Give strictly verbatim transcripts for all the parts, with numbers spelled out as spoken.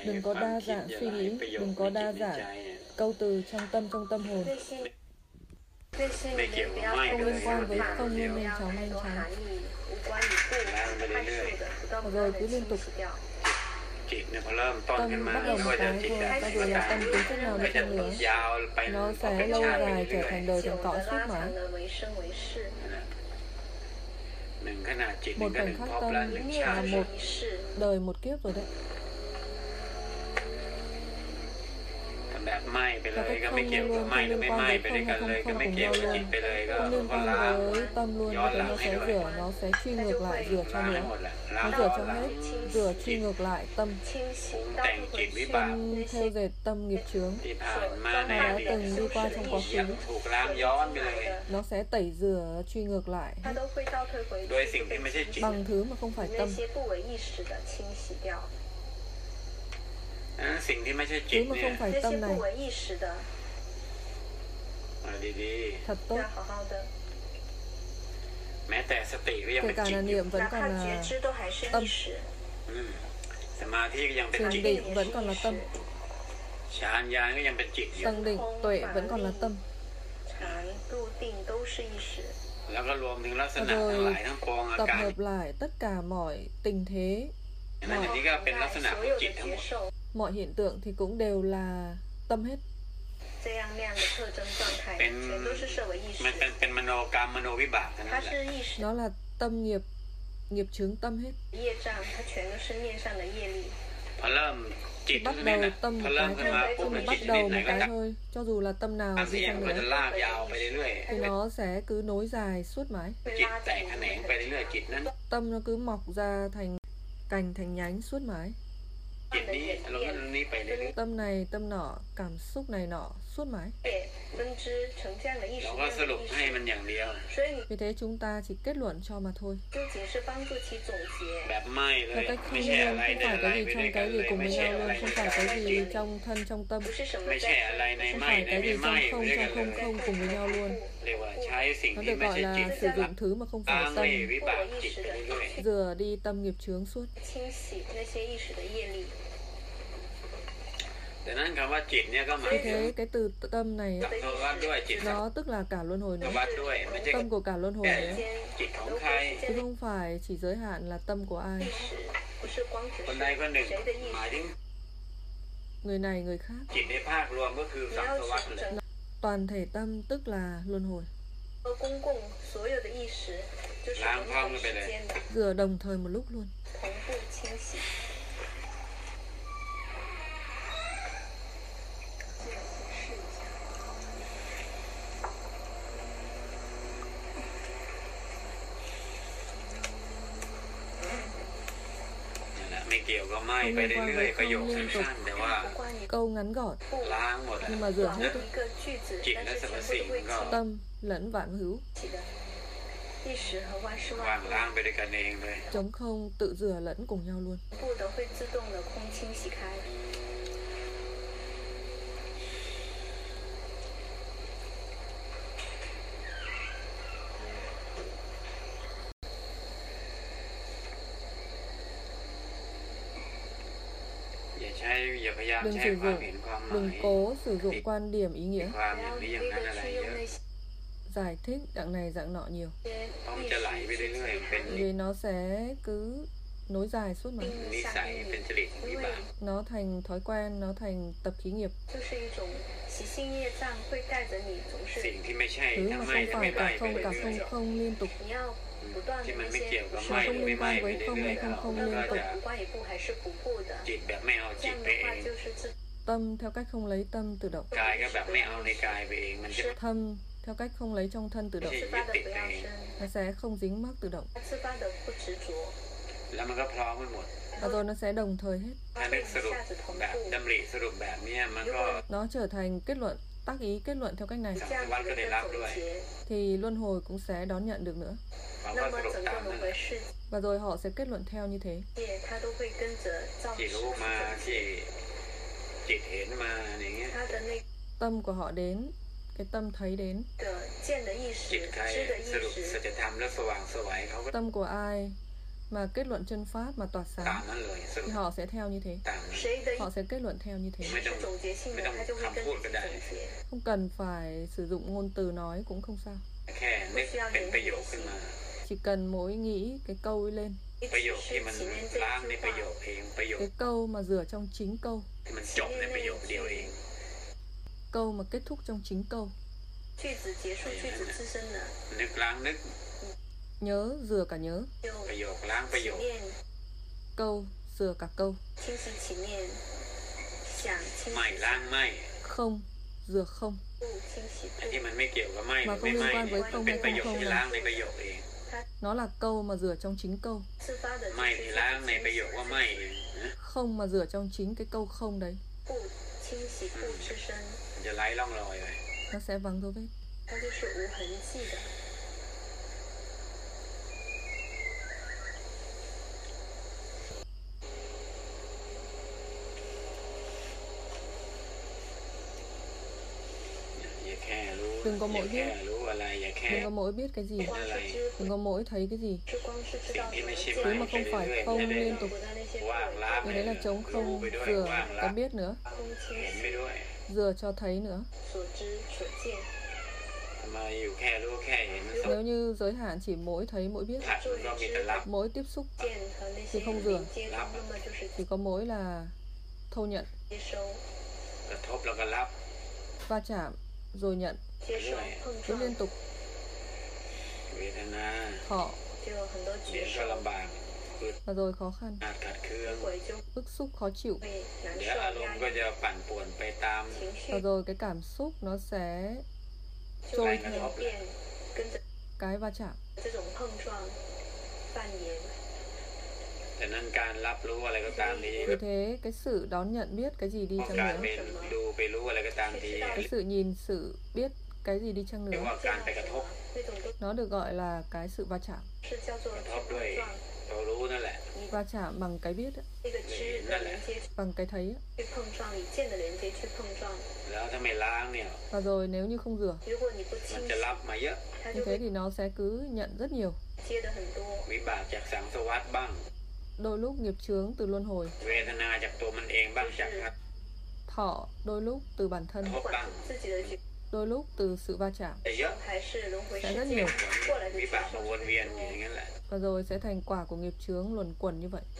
Đừng có đa dạng suy nghĩ, đừng có đa dạng câu từ trong tâm trong tâm hồn. Không liên quan với không nên nhanh chóng nhanh chóng. Rồi cứ liên tục. Tâm bắt đầu một cái thôi, ta dù là tâm tính chất nào đi chăng nữa, nó sẽ lâu dài trở thành đời thành cõi suốt mãi. Một khoảnh khắc tâm là một đời một kiếp rồi đấy. Và cách không luôn, không liên quan với không hay không không cùng nhau luôn. Không liên quan với tâm luôn, như thế nó sẽ rửa, nó sẽ truy ngược lại, rửa cho nữa. Nó rửa cho hết, rửa truy ngược lại tâm. Không theo dệt tâm nghiệp chướng mà đã từng đi qua trong quá khứ. Nó sẽ tẩy rửa truy ngược lại hết. Bằng thứ mà không phải tâm. Thứ mà không phải tâm này thật tốt. Kể cả là niệm vẫn còn là tâm, thiền định vẫn còn là tâm, tầng định tuệ vẫn còn là tâm. Và rồi tập hợp lại tất cả mọi tình thế, mọi, mọi hiện tượng thì cũng đều là tâm hết. Nó là tâm nghiệp, nghiệp chướng tâm hết. Thì bắt đầu tâm một cái thôi, khi mình bắt đầu một cái thôi, cho dù là tâm nào đi chăng nữa, thì nó sẽ cứ nối dài suốt mãi. Tâm nó cứ mọc ra thành cành thành nhánh suốt mãi. Tâm này, tâm nọ, cảm xúc này nọ suốt mãi. Vì thế chúng ta chỉ kết luận cho mà thôi. Là cách không luôn, không phải cái gì trong cái gì cùng với nhau luôn, không phải cái gì trong thân trong tâm, không phải cái gì trong không trong không không cùng với nhau luôn. Nó được gọi là sử dụng thứ mà không phải tâm, rửa đi tâm nghiệp chướng suốt. Vì thế cái từ tâm này nó tức là cả luân hồi nữa, tâm của cả luân hồi nữa, chứ không phải chỉ giới hạn là tâm của ai, người này người khác. Toàn thể tâm tức là luân hồi, rửa đồng thời một lúc luôn. Không liên quan với không liên tục, câu ngắn gọn, nhưng mà rửa hết tâm lẫn vạn hữu, chống không tự rửa lẫn cùng nhau luôn. Đừng sử dụng, đừng cố sử dụng quan điểm ý nghĩa, giải thích dạng này dạng nọ nhiều, vì nó sẽ cứ nối dài suốt mà. Nó thành thói quen, nó thành tập khí nghiệp. Thứ mà không phải cả không, cả không không liên tục, mà không liên quan với không hay không không liên tục. Tâm theo cách không lấy tâm tự động, thâm theo cách không lấy trong thân tự động, nó sẽ không dính mắc tự động, và rồi nó sẽ đồng thời hết. Nó trở thành kết luận, tác ý kết luận theo cách này, thì luân hồi cũng sẽ đón nhận được nữa. Và rồi họ sẽ kết luận theo như thế. Tâm của họ đến, cái tâm thấy đến. Tâm của ai mà kết luận chân pháp mà tỏa sáng thì họ sẽ theo như thế, họ sẽ kết luận theo như thế. Không cần phải sử dụng ngôn từ nói cũng không sao, chỉ cần mỗi nghĩ cái câu ấy lên, cái câu mà rửa trong chính câu, câu mà kết thúc trong chính câu. Nhớ rửa cả nhớ, câu rửa cả câu, không rửa không, mà không liên quan với không hay không không là nó là câu mà rửa trong chính câu, không mà rửa trong chính cái câu không đấy, nó sẽ vắng dấu vết. Đừng có mỗi biết, đừng có mỗi biết cái gì, đừng có mỗi thấy cái gì. Thứ mà không phải không liên tục, thì đấy là trống không, rửa cái biết nữa, rửa cho thấy nữa. Nếu như giới hạn chỉ mỗi thấy mỗi biết, mỗi tiếp xúc thì không rửa, chỉ có mỗi là thâu nhận, va chạm rồi nhận, cứ liên tục. Thọ và rồi khó khăn, bức xúc khó chịu, và rồi cái cảm xúc nó sẽ trôi theo cái va chạm. Vì thế cái sự đón nhận biết cái gì đi chăng nữa, cái sự nhìn sự biết cái gì đi chăng nữa, nó được gọi là cái sự va chạm. Va chạm bằng cái biết, bằng cái thấy. Và rồi nếu như không rửa, như thế thì nó sẽ cứ nhận rất nhiều. Đôi lúc nghiệp chướng từ luân hồi, thọ đôi lúc từ bản thân, đôi lúc từ sự va chạm, sẽ rất nhiều. Và rồi sẽ thành quả của nghiệp chướng luẩn quẩn như vậy.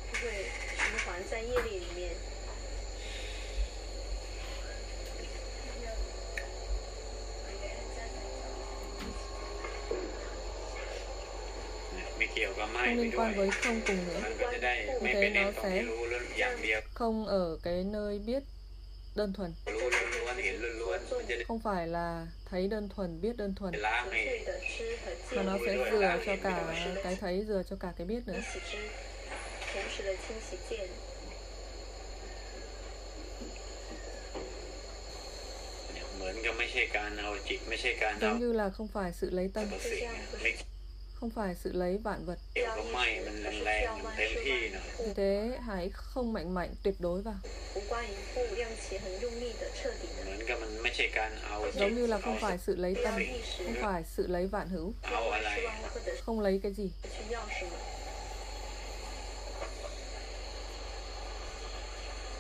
Không liên quan với không cùng nữa. Như thế nó sẽ không ở cái nơi biết đơn thuần, không phải là thấy đơn thuần, biết đơn thuần, mà nó sẽ rửa cho cả cái thấy, rửa cho cả cái biết nữa. Giống như là không phải sự lấy tâm, không phải sự lấy vạn vật. Vì thế hãy không mạnh mạnh tuyệt đối vào. Giống như là không phải sự lấy tâm, không phải sự lấy vạn hữu, không lấy cái gì,